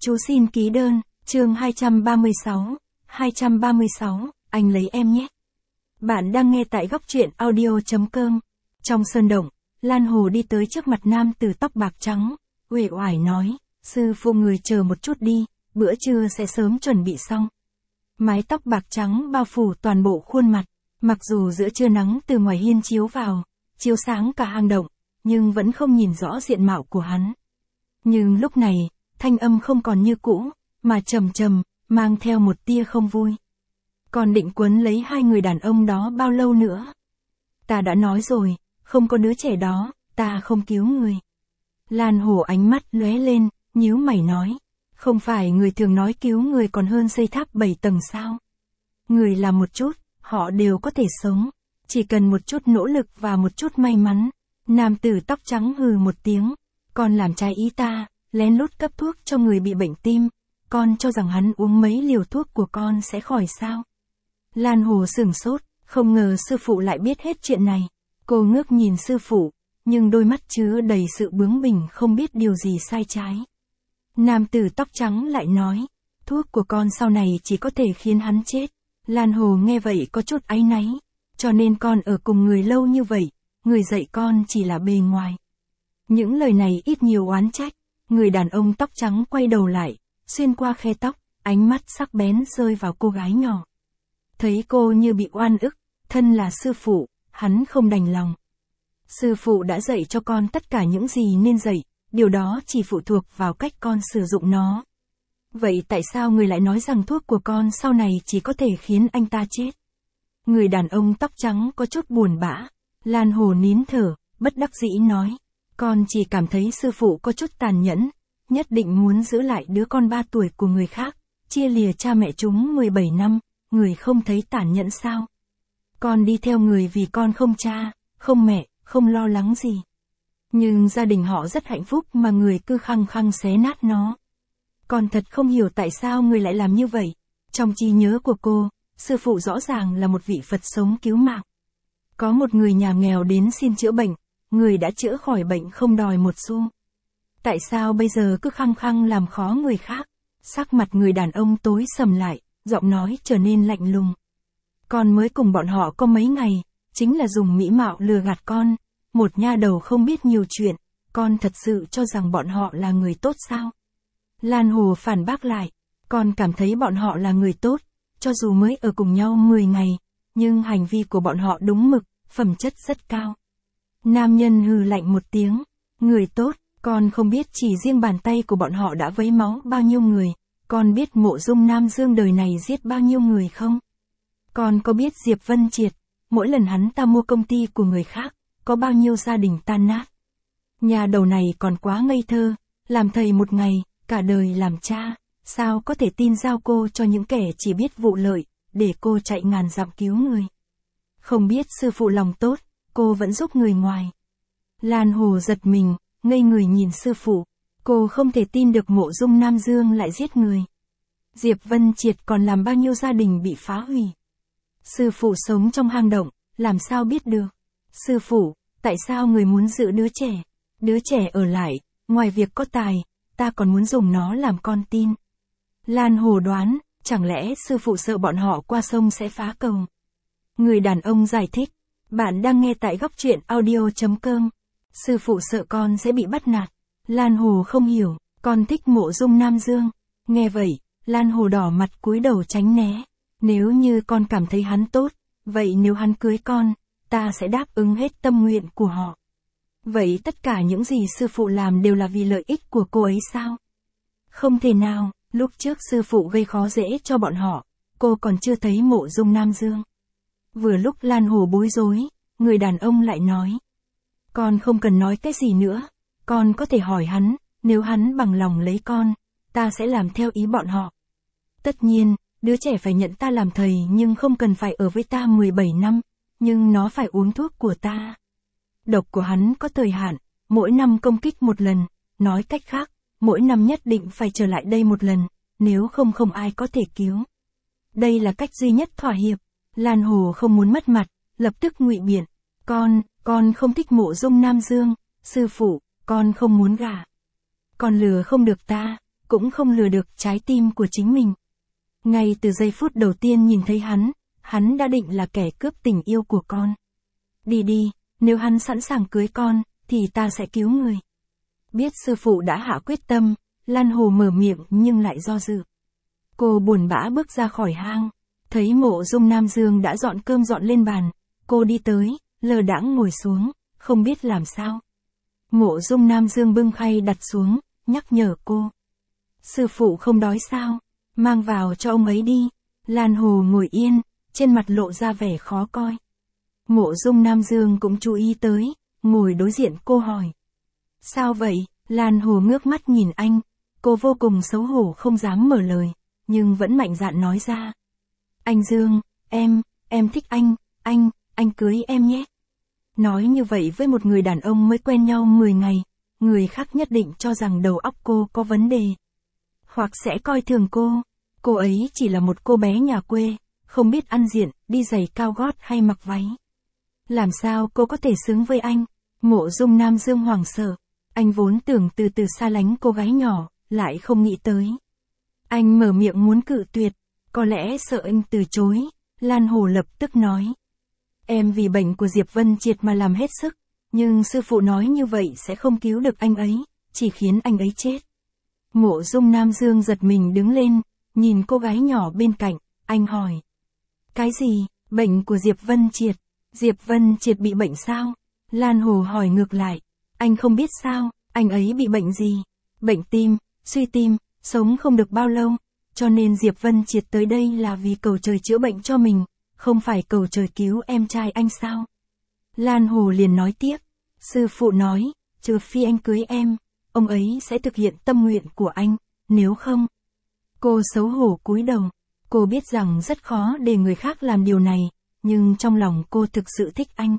Chú xin ký đơn, chương 236, anh lấy em nhé. Bạn đang nghe tại góc truyện audio.com. Trong sơn động, Lan Hồ đi tới trước mặt nam tử tóc bạc trắng, uể oải nói, sư phụ người chờ một chút đi, bữa trưa sẽ sớm chuẩn bị xong. Mái tóc bạc trắng bao phủ toàn bộ khuôn mặt, mặc dù giữa trưa nắng từ ngoài hiên chiếu vào, chiếu sáng cả hang động, nhưng vẫn không nhìn rõ diện mạo của hắn. Nhưng lúc này, thanh âm không còn như cũ, mà trầm trầm, mang theo một tia không vui. Còn định quấn lấy hai người đàn ông đó bao lâu nữa? Ta đã nói rồi, không có đứa trẻ đó, ta không cứu người. Lan Hổ ánh mắt lóe lên, nhíu mày nói, không phải người thường nói cứu người còn hơn xây tháp 7 tầng sao? Người làm một chút, họ đều có thể sống, chỉ cần một chút nỗ lực và một chút may mắn. Nam tử tóc trắng hừ một tiếng, con làm trái ý ta, lén lút cấp thuốc cho người bị bệnh tim, con cho rằng hắn uống mấy liều thuốc của con sẽ khỏi sao? Lan Hồ sửng sốt, không ngờ sư phụ lại biết hết chuyện này. Cô ngước nhìn sư phụ, nhưng đôi mắt chứa đầy sự bướng bỉnh không biết điều gì sai trái. Nam tử tóc trắng lại nói, thuốc của con sau này chỉ có thể khiến hắn chết. Lan Hồ nghe vậy có chút áy náy, cho nên con ở cùng người lâu như vậy, người dạy con chỉ là bề ngoài. Những lời này ít nhiều oán trách, người đàn ông tóc trắng quay đầu lại, xuyên qua khe tóc, ánh mắt sắc bén rơi vào cô gái nhỏ. Thấy cô như bị oan ức, thân là sư phụ, hắn không đành lòng. Sư phụ đã dạy cho con tất cả những gì nên dạy, điều đó chỉ phụ thuộc vào cách con sử dụng nó. Vậy tại sao người lại nói rằng thuốc của con sau này chỉ có thể khiến anh ta chết? Người đàn ông tóc trắng có chút buồn bã. Lan Hồ nín thở, bất đắc dĩ nói, con chỉ cảm thấy sư phụ có chút tàn nhẫn, nhất định muốn giữ lại đứa con 3 tuổi của người khác, chia lìa cha mẹ chúng 17 năm, người không thấy tàn nhẫn sao? Con đi theo người vì con không cha, không mẹ, không lo lắng gì. Nhưng gia đình họ rất hạnh phúc mà người cứ khăng khăng xé nát nó. Con thật không hiểu tại sao người lại làm như vậy. Trong trí nhớ của cô, sư phụ rõ ràng là một vị Phật sống cứu mạng. Có một người nhà nghèo đến xin chữa bệnh, người đã chữa khỏi bệnh không đòi một xu. Tại sao bây giờ cứ khăng khăng làm khó người khác? Sắc mặt người đàn ông tối sầm lại, giọng nói trở nên lạnh lùng. Con mới cùng bọn họ có mấy ngày, chính là dùng mỹ mạo lừa gạt con, một nha đầu không biết nhiều chuyện, con thật sự cho rằng bọn họ là người tốt sao? Lan Hồ phản bác lại, con cảm thấy bọn họ là người tốt, cho dù mới ở cùng nhau 10 ngày, nhưng hành vi của bọn họ đúng mực, phẩm chất rất cao. Nam nhân hừ lạnh một tiếng, người tốt, con không biết chỉ riêng bàn tay của bọn họ đã vấy máu bao nhiêu người, con biết Mộ Dung Nam Dương đời này giết bao nhiêu người không? Con có biết Diệp Vân Triệt, mỗi lần hắn ta mua công ty của người khác, có bao nhiêu gia đình tan nát? Nhà đầu này còn quá ngây thơ, làm thầy một ngày, cả đời làm cha, sao có thể tin giao cô cho những kẻ chỉ biết vụ lợi, để cô chạy ngàn dặm cứu người. Không biết sư phụ lòng tốt, cô vẫn giúp người ngoài. Lan Hồ giật mình, ngây người nhìn sư phụ, cô không thể tin được Mộ Dung Nam Dương lại giết người. Diệp Vân Triệt còn làm bao nhiêu gia đình bị phá hủy. Sư phụ sống trong hang động, làm sao biết được? Sư phụ, tại sao người muốn giữ đứa trẻ? Đứa trẻ ở lại, ngoài việc có tài, ta còn muốn dùng nó làm con tin. Lan Hồ đoán, chẳng lẽ sư phụ sợ bọn họ qua sông sẽ phá cầu? Người đàn ông giải thích, bạn đang nghe tại góc truyện audio.com. Sư phụ sợ con sẽ bị bắt nạt. Lan Hồ không hiểu, con thích Mộ Dung Nam Dương. Nghe vậy, Lan Hồ đỏ mặt cúi đầu tránh né. Nếu như con cảm thấy hắn tốt, vậy nếu hắn cưới con, ta sẽ đáp ứng hết tâm nguyện của họ. Vậy tất cả những gì sư phụ làm đều là vì lợi ích của cô ấy sao? Không thể nào, lúc trước sư phụ gây khó dễ cho bọn họ, cô còn chưa thấy Mộ Dung Nam Dương. Vừa lúc Lan Hồ bối rối, người đàn ông lại nói. Con không cần nói cái gì nữa, con có thể hỏi hắn, nếu hắn bằng lòng lấy con, ta sẽ làm theo ý bọn họ. Tất nhiên, đứa trẻ phải nhận ta làm thầy nhưng không cần phải ở với ta 17 năm, nhưng nó phải uống thuốc của ta. Độc của hắn có thời hạn, mỗi năm công kích một lần, nói cách khác, mỗi năm nhất định phải trở lại đây một lần, nếu không không ai có thể cứu. Đây là cách duy nhất thỏa hiệp. Lan Hồ không muốn mất mặt, lập tức ngụy biện. Con không thích Mộ Dung Nam Dương, sư phụ, con không muốn gả. Con lừa không được ta, cũng không lừa được trái tim của chính mình. Ngay từ giây phút đầu tiên nhìn thấy hắn đã định là kẻ cướp tình yêu của con. Đi đi, nếu hắn sẵn sàng cưới con, thì ta sẽ cứu người. Biết sư phụ đã hạ quyết tâm, Lan Hồ mở miệng nhưng lại do dự. Cô buồn bã bước ra khỏi hang, thấy Mộ Dung Nam Dương đã dọn cơm dọn lên bàn, cô đi tới, lơ đãng ngồi xuống, không biết làm sao. Mộ Dung Nam Dương bưng khay đặt xuống, nhắc nhở cô. Sư phụ không đói sao, mang vào cho ông ấy đi. Lan Hồ ngồi yên, trên mặt lộ ra vẻ khó coi. Mộ Dung Nam Dương cũng chú ý tới, ngồi đối diện cô hỏi. Sao vậy? Lan Hồ ngước mắt nhìn anh, cô vô cùng xấu hổ không dám mở lời, nhưng vẫn mạnh dạn nói ra. Anh Dương, em thích anh cưới em nhé. Nói như vậy với một người đàn ông mới quen nhau 10 ngày, người khác nhất định cho rằng đầu óc cô có vấn đề. Hoặc sẽ coi thường cô ấy chỉ là một cô bé nhà quê, không biết ăn diện, đi giày cao gót hay mặc váy. Làm sao cô có thể xứng với anh? Mộ Dung Nam Dương hoảng sợ, anh vốn tưởng từ từ xa lánh cô gái nhỏ, lại không nghĩ tới. Anh mở miệng muốn cự tuyệt, có lẽ sợ anh từ chối, Lan Hồ lập tức nói. Em vì bệnh của Diệp Vân Triệt mà làm hết sức, nhưng sư phụ nói như vậy sẽ không cứu được anh ấy, chỉ khiến anh ấy chết. Mộ Dung Nam Dương giật mình đứng lên, nhìn cô gái nhỏ bên cạnh, anh hỏi. Cái gì, bệnh của Diệp Vân Triệt? Diệp Vân Triệt bị bệnh sao? Lan Hồ hỏi ngược lại, anh không biết sao, anh ấy bị bệnh gì? Bệnh tim, suy tim, sống không được bao lâu, cho nên Diệp Vân Triệt tới đây là vì cầu trời chữa bệnh cho mình, không phải cầu trời cứu em trai anh sao? Lan Hồ liền nói tiếp, sư phụ nói, trừ phi anh cưới em, ông ấy sẽ thực hiện tâm nguyện của anh, nếu không. Cô xấu hổ cúi đầu, cô biết rằng rất khó để người khác làm điều này, nhưng trong lòng cô thực sự thích anh.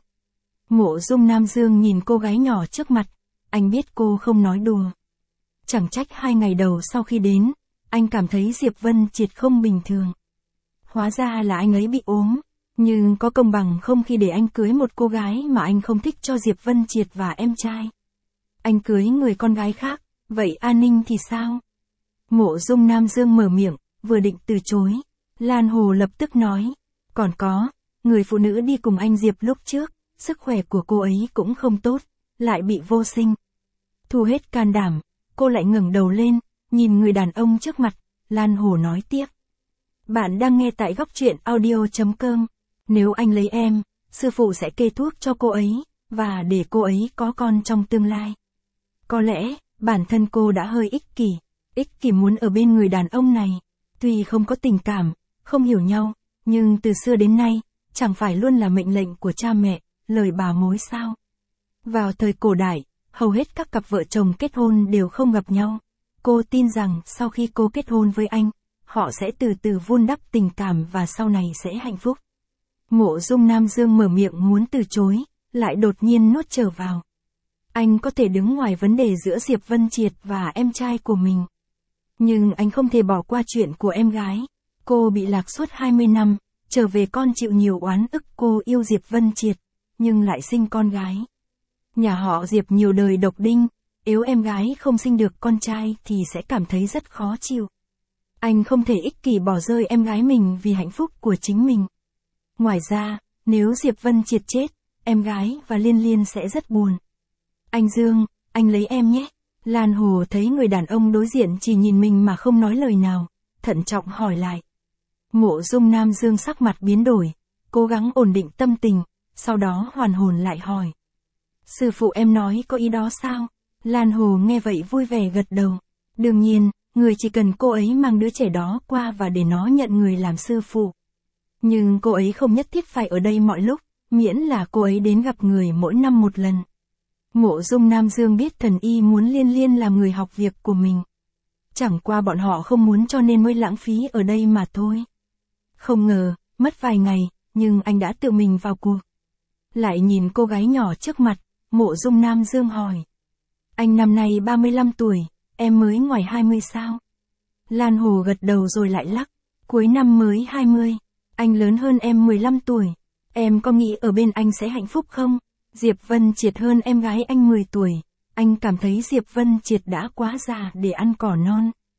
Mộ Dung Nam Dương nhìn cô gái nhỏ trước mặt, anh biết cô không nói đùa. Chẳng trách 2 ngày đầu sau khi đến, anh cảm thấy Diệp Vân Triệt không bình thường. Hóa ra là anh ấy bị ốm, nhưng có công bằng không khi để anh cưới một cô gái mà anh không thích cho Diệp Vân Triệt và em trai. Anh cưới người con gái khác, vậy An Ninh thì sao? Mộ Dung Nam Dương mở miệng, vừa định từ chối, Lan Hồ lập tức nói, còn có, người phụ nữ đi cùng anh Diệp lúc trước, sức khỏe của cô ấy cũng không tốt, lại bị vô sinh. Thu hết can đảm, cô lại ngẩng đầu lên, nhìn người đàn ông trước mặt, Lan Hồ nói tiếp. Bạn đang nghe tại góc truyện audio.com. Nếu anh lấy em, sư phụ sẽ kê thuốc cho cô ấy, và để cô ấy có con trong tương lai. Có lẽ, bản thân cô đã hơi ích kỷ muốn ở bên người đàn ông này. Tuy không có tình cảm, không hiểu nhau, nhưng từ xưa đến nay, chẳng phải luôn là mệnh lệnh của cha mẹ, lời bà mối sao. Vào thời cổ đại, hầu hết các cặp vợ chồng kết hôn đều không gặp nhau. Cô tin rằng sau khi cô kết hôn với anh, họ sẽ từ từ vun đắp tình cảm và sau này sẽ hạnh phúc. Mộ Dung Nam Dương mở miệng muốn từ chối, lại đột nhiên nuốt trở vào. Anh có thể đứng ngoài vấn đề giữa Diệp Vân Triệt và em trai của mình. Nhưng anh không thể bỏ qua chuyện của em gái. Cô bị lạc suốt 20 năm, trở về con chịu nhiều oán ức. Cô yêu Diệp Vân Triệt, nhưng lại sinh con gái. Nhà họ Diệp nhiều đời độc đinh, nếu em gái không sinh được con trai thì sẽ cảm thấy rất khó chịu. Anh không thể ích kỷ bỏ rơi em gái mình vì hạnh phúc của chính mình. Ngoài ra, nếu Diệp Vân Triệt chết, em gái và Liên Liên sẽ rất buồn. Anh Dương, anh lấy em nhé. Lan Hồ thấy người đàn ông đối diện chỉ nhìn mình mà không nói lời nào, thận trọng hỏi lại. Mộ Dung Nam Dương sắc mặt biến đổi, cố gắng ổn định tâm tình, sau đó hoàn hồn lại hỏi. Sư phụ em nói có ý đó sao? Lan Hồ nghe vậy vui vẻ gật đầu. Đương nhiên, người chỉ cần cô ấy mang đứa trẻ đó qua và để nó nhận người làm sư phụ. Nhưng cô ấy không nhất thiết phải ở đây mọi lúc, miễn là cô ấy đến gặp người mỗi năm một lần. Mộ Dung Nam Dương biết Thần Y muốn Liên Liên làm người học việc của mình. Chẳng qua bọn họ không muốn cho nên mới lãng phí ở đây mà thôi. Không ngờ, mất vài ngày, nhưng anh đã tự mình vào cuộc. Lại nhìn cô gái nhỏ trước mặt, Mộ Dung Nam Dương hỏi. Anh năm nay 35 tuổi, em mới ngoài 20 sao? Lan Hồ gật đầu rồi lại lắc. Cuối năm mới 20, anh lớn hơn em 15 tuổi. Em có nghĩ ở bên anh sẽ hạnh phúc không? Diệp Vân Triệt hơn em gái anh 10 tuổi. Anh cảm thấy Diệp Vân Triệt đã quá già để ăn cỏ non.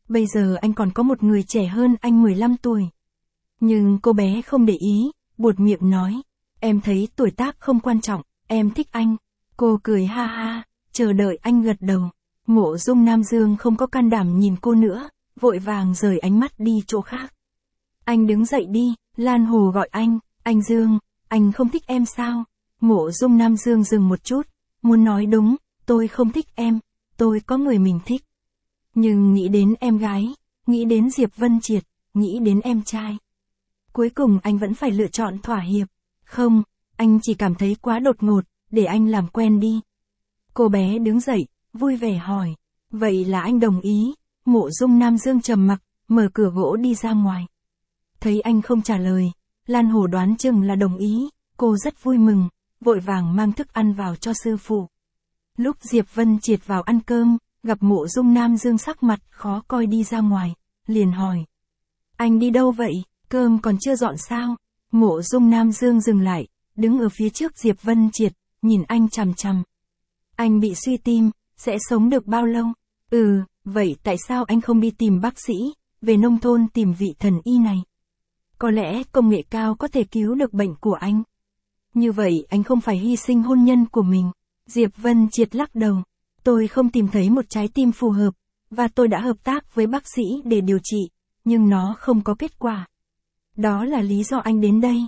bây giờ anh còn có một người trẻ hơn anh 15 tuổi. Nhưng cô bé không để ý, buột miệng nói, em thấy tuổi tác không quan trọng, em thích anh. Cô cười ha ha, chờ đợi anh gật đầu. Mộ Dung Nam Dương không có can đảm nhìn cô nữa, vội vàng rời ánh mắt đi chỗ khác. Anh đứng dậy đi, Lan Hồ gọi anh Dương, anh không thích em sao? Mộ Dung Nam Dương dừng một chút, muốn nói đúng, tôi không thích em, tôi có người mình thích. Nhưng nghĩ đến em gái, nghĩ đến Diệp Vân Triệt, nghĩ đến em trai. Cuối cùng anh vẫn phải lựa chọn thỏa hiệp. Không, anh chỉ cảm thấy quá đột ngột, để anh làm quen đi. Cô bé đứng dậy, vui vẻ hỏi, vậy là anh đồng ý? Mộ Dung Nam Dương trầm mặc, mở cửa gỗ đi ra ngoài. Thấy anh không trả lời, Lan Hồ đoán chừng là đồng ý, cô rất vui mừng, vội vàng mang thức ăn vào cho sư phụ. Lúc Diệp Vân Triệt vào ăn cơm, gặp Mộ Dung Nam Dương sắc mặt khó coi đi ra ngoài, liền hỏi. Anh đi đâu vậy, cơm còn chưa dọn sao? Mộ Dung Nam Dương dừng lại, đứng ở phía trước Diệp Vân Triệt, nhìn anh chằm chằm. Anh bị suy tim, sẽ sống được bao lâu? Vậy tại sao anh không đi tìm bác sĩ, về nông thôn tìm vị thần y này? Có lẽ công nghệ cao có thể cứu được bệnh của anh. Như vậy anh không phải hy sinh hôn nhân của mình. Diệp Vân Triệt lắc đầu. Tôi không tìm thấy một trái tim phù hợp, và tôi đã hợp tác với bác sĩ để điều trị, nhưng nó không có kết quả. Đó là lý do anh đến đây.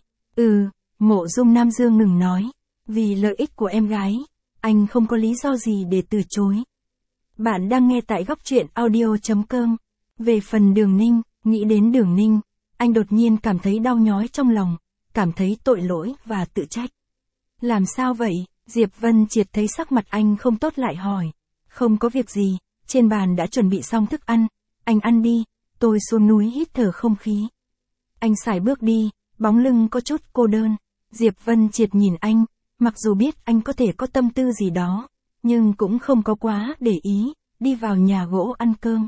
Mộ Dung Nam Dương ngừng nói. Vì lợi ích của em gái, anh không có lý do gì để từ chối. Bạn đang nghe tại góc truyện audio.com. Về phần Đường Ninh, nghĩ đến Đường Ninh, anh đột nhiên cảm thấy đau nhói trong lòng, cảm thấy tội lỗi và tự trách. Làm sao vậy? Diệp Vân Triệt thấy sắc mặt anh không tốt lại hỏi. Không có việc gì, trên bàn đã chuẩn bị xong thức ăn, anh ăn đi, tôi xuống núi hít thở không khí. Anh sải bước đi, bóng lưng có chút cô đơn. Diệp Vân Triệt nhìn anh, mặc dù biết anh có thể có tâm tư gì đó, nhưng cũng không có quá để ý, đi vào nhà gỗ ăn cơm.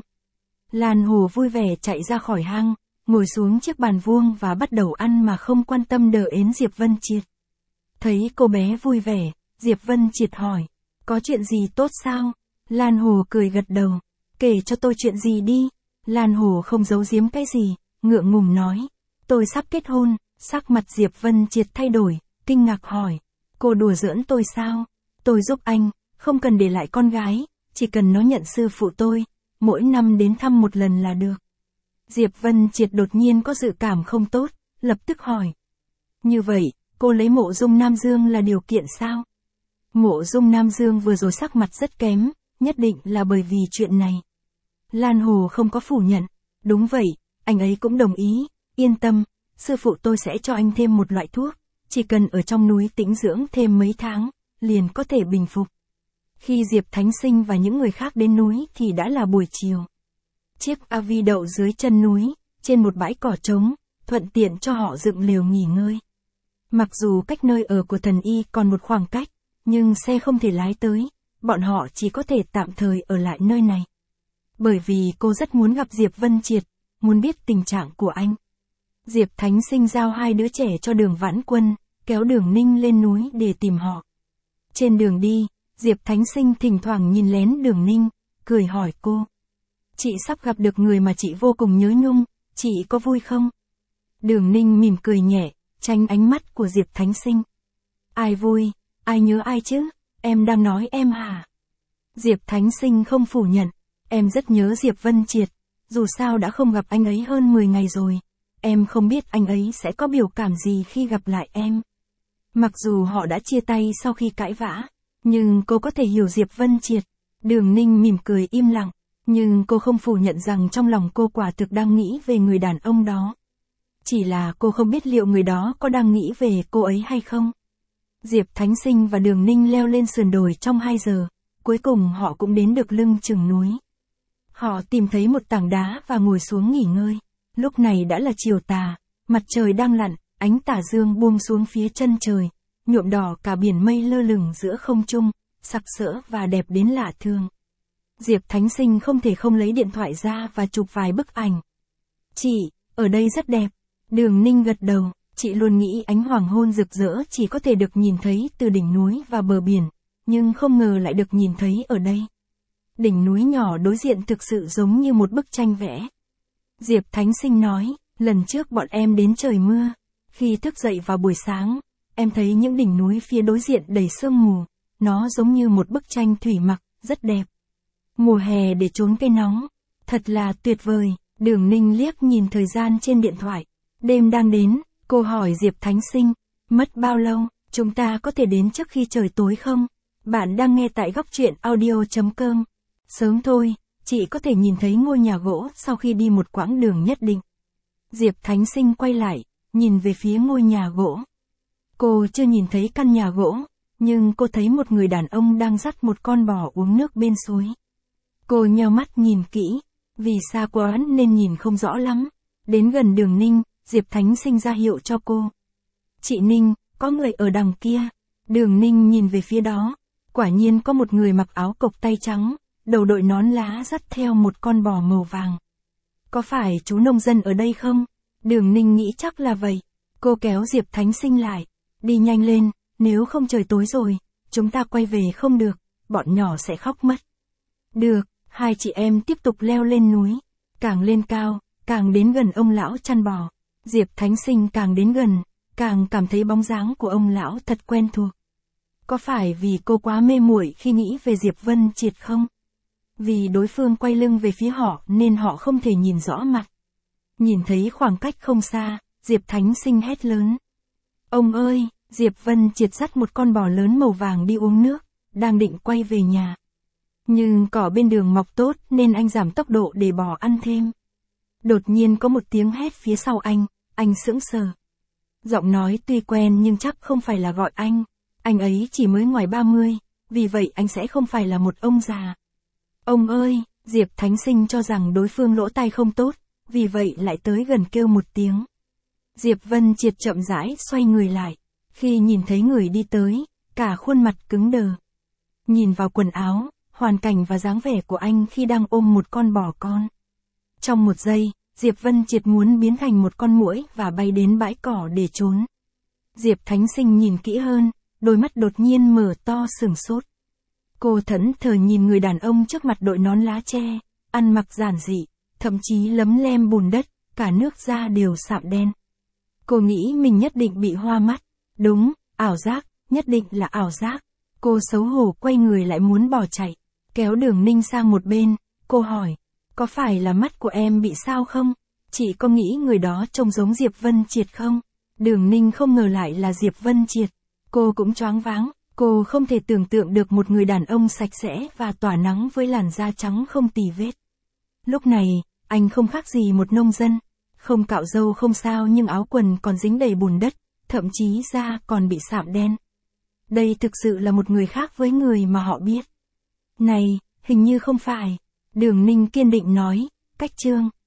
Lan Hồ vui vẻ chạy ra khỏi hang, ngồi xuống chiếc bàn vuông và bắt đầu ăn mà không quan tâm đờ ến Diệp Vân Triệt. Thấy cô bé vui vẻ, Diệp Vân Triệt hỏi, có chuyện gì tốt sao? Lan Hồ cười gật đầu, kể cho tôi chuyện gì đi. Lan Hồ không giấu giếm cái gì, ngượng ngùng nói, tôi sắp kết hôn. Sắc mặt Diệp Vân Triệt thay đổi, kinh ngạc hỏi, cô đùa giỡn tôi sao? Tôi giúp anh, không cần để lại con gái, chỉ cần nó nhận sư phụ tôi, mỗi năm đến thăm một lần là được. Diệp Vân Triệt đột nhiên có dự cảm không tốt, lập tức hỏi. Như vậy, cô lấy Mộ Dung Nam Dương là điều kiện sao? Mộ Dung Nam Dương vừa rồi sắc mặt rất kém, nhất định là bởi vì chuyện này. Lan Hồ không có phủ nhận. Đúng vậy, anh ấy cũng đồng ý, yên tâm, sư phụ tôi sẽ cho anh thêm một loại thuốc, chỉ cần ở trong núi tĩnh dưỡng thêm mấy tháng, liền có thể bình phục. Khi Diệp Thánh Sinh và những người khác đến núi thì đã là buổi chiều. Chiếc AV đậu dưới chân núi, trên một bãi cỏ trống, thuận tiện cho họ dựng lều nghỉ ngơi. Mặc dù cách nơi ở của thần y còn một khoảng cách, nhưng xe không thể lái tới, bọn họ chỉ có thể tạm thời ở lại nơi này. Bởi vì cô rất muốn gặp Diệp Vân Triệt, muốn biết tình trạng của anh. Diệp Thánh Sinh giao hai đứa trẻ cho Đường Vãn Quân, kéo Đường Ninh lên núi để tìm họ. Trên đường đi, Diệp Thánh Sinh thỉnh thoảng nhìn lén Đường Ninh, cười hỏi cô. Chị sắp gặp được người mà chị vô cùng nhớ nhung, chị có vui không? Đường Ninh mỉm cười nhẹ, tránh ánh mắt của Diệp Thánh Sinh. Ai vui, ai nhớ ai chứ, em đang nói em hả? Diệp Thánh Sinh không phủ nhận, em rất nhớ Diệp Vân Triệt, dù sao đã không gặp anh ấy hơn 10 ngày rồi. Em không biết anh ấy sẽ có biểu cảm gì khi gặp lại em. Mặc dù họ đã chia tay sau khi cãi vã, nhưng cô có thể hiểu Diệp Vân Triệt. Đường Ninh mỉm cười im lặng, nhưng cô không phủ nhận rằng trong lòng cô quả thực đang nghĩ về người đàn ông đó. Chỉ là cô không biết liệu người đó có đang nghĩ về cô ấy hay không. Diệp Thánh Sinh và Đường Ninh leo lên sườn đồi trong 2 giờ, cuối cùng họ cũng đến được lưng chừng núi. Họ tìm thấy một tảng đá và ngồi xuống nghỉ ngơi. Lúc này đã là chiều tà, mặt trời đang lặn, ánh tà dương buông xuống phía chân trời, nhuộm đỏ cả biển mây lơ lửng giữa không trung, sặc sỡ và đẹp đến lạ thường. Diệp Thánh Sinh không thể không lấy điện thoại ra và chụp vài bức ảnh. Chị, ở đây rất đẹp. Đường Ninh gật đầu, chị luôn nghĩ ánh hoàng hôn rực rỡ chỉ có thể được nhìn thấy từ đỉnh núi và bờ biển, nhưng không ngờ lại được nhìn thấy ở đây. Đỉnh núi nhỏ đối diện thực sự giống như một bức tranh vẽ. Diệp Thánh Sinh nói, lần trước bọn em đến trời mưa. Khi thức dậy vào buổi sáng, em thấy những đỉnh núi phía đối diện đầy sương mù. Nó giống như một bức tranh thủy mặc, rất đẹp. Mùa hè để trốn cây nóng. Thật là tuyệt vời. Đường Ninh liếc nhìn thời gian trên điện thoại. Đêm đang đến, cô hỏi Diệp Thánh Sinh, mất bao lâu, chúng ta có thể đến trước khi trời tối không? Bạn đang nghe tại góc truyện audio.com. Sớm thôi, chị có thể nhìn thấy ngôi nhà gỗ sau khi đi một quãng đường nhất định. Diệp Thánh Sinh quay lại, nhìn về phía ngôi nhà gỗ. Cô chưa nhìn thấy căn nhà gỗ, nhưng cô thấy một người đàn ông đang dắt một con bò uống nước bên suối. Cô nheo mắt nhìn kỹ, vì xa quá nên nhìn không rõ lắm. Đến gần Đường Ninh, Diệp Thánh Sinh ra hiệu cho cô. Chị Ninh, có người ở đằng kia. Đường Ninh nhìn về phía đó. Quả nhiên có một người mặc áo cộc tay trắng, đầu đội nón lá dắt theo một con bò màu vàng. Có phải chú nông dân ở đây không? Đường Ninh nghĩ chắc là vậy. Cô kéo Diệp Thánh Sinh lại. Đi nhanh lên, nếu không trời tối rồi, chúng ta quay về không được, bọn nhỏ sẽ khóc mất. Được, hai chị em tiếp tục leo lên núi. Càng lên cao, càng đến gần ông lão chăn bò. Diệp Thánh Sinh càng đến gần, càng cảm thấy bóng dáng của ông lão thật quen thuộc. Có phải vì cô quá mê muội khi nghĩ về Diệp Vân Triệt không? Vì đối phương quay lưng về phía họ nên họ không thể nhìn rõ mặt. Nhìn thấy khoảng cách không xa, Diệp Thánh Sinh hét lớn. Ông ơi, Diệp Vân Triệt dắt một con bò lớn màu vàng đi uống nước, đang định quay về nhà. Nhưng cỏ bên đường mọc tốt nên anh giảm tốc độ để bò ăn thêm. Đột nhiên có một tiếng hét phía sau anh sững sờ. Giọng nói tuy quen nhưng chắc không phải là gọi anh ấy chỉ mới ngoài 30, vì vậy anh sẽ không phải là một ông già. Ông ơi, Diệp Thánh Sinh cho rằng đối phương lỗ tai không tốt, vì vậy lại tới gần kêu một tiếng. Diệp Vân Triệt chậm rãi xoay người lại, khi nhìn thấy người đi tới, cả khuôn mặt cứng đờ. Nhìn vào quần áo, hoàn cảnh và dáng vẻ của anh khi đang ôm một con bò con. Trong một giây, Diệp Vân Triệt muốn biến thành một con muỗi và bay đến bãi cỏ để trốn. Diệp Thánh Sinh nhìn kỹ hơn, đôi mắt đột nhiên mở to sửng sốt. Cô thẫn thờ nhìn người đàn ông trước mặt đội nón lá tre, ăn mặc giản dị, thậm chí lấm lem bùn đất, cả nước da đều sạm đen. Cô nghĩ mình nhất định bị hoa mắt. Đúng, ảo giác, nhất định là ảo giác. Cô xấu hổ quay người lại muốn bỏ chạy, kéo Đường Ninh sang một bên, cô hỏi, có phải là mắt của em bị sao không? Chị có nghĩ người đó trông giống Diệp Vân Triệt không? Đường Ninh không ngờ lại là Diệp Vân Triệt. Cô cũng choáng váng, cô không thể tưởng tượng được một người đàn ông sạch sẽ và tỏa nắng với làn da trắng không tì vết. Lúc này, anh không khác gì một nông dân, không cạo râu không sao nhưng áo quần còn dính đầy bùn đất, thậm chí da còn bị sạm đen. Đây thực sự là một người khác với người mà họ biết. Này, hình như không phải. Đường Ninh kiên định nói, cách Trương.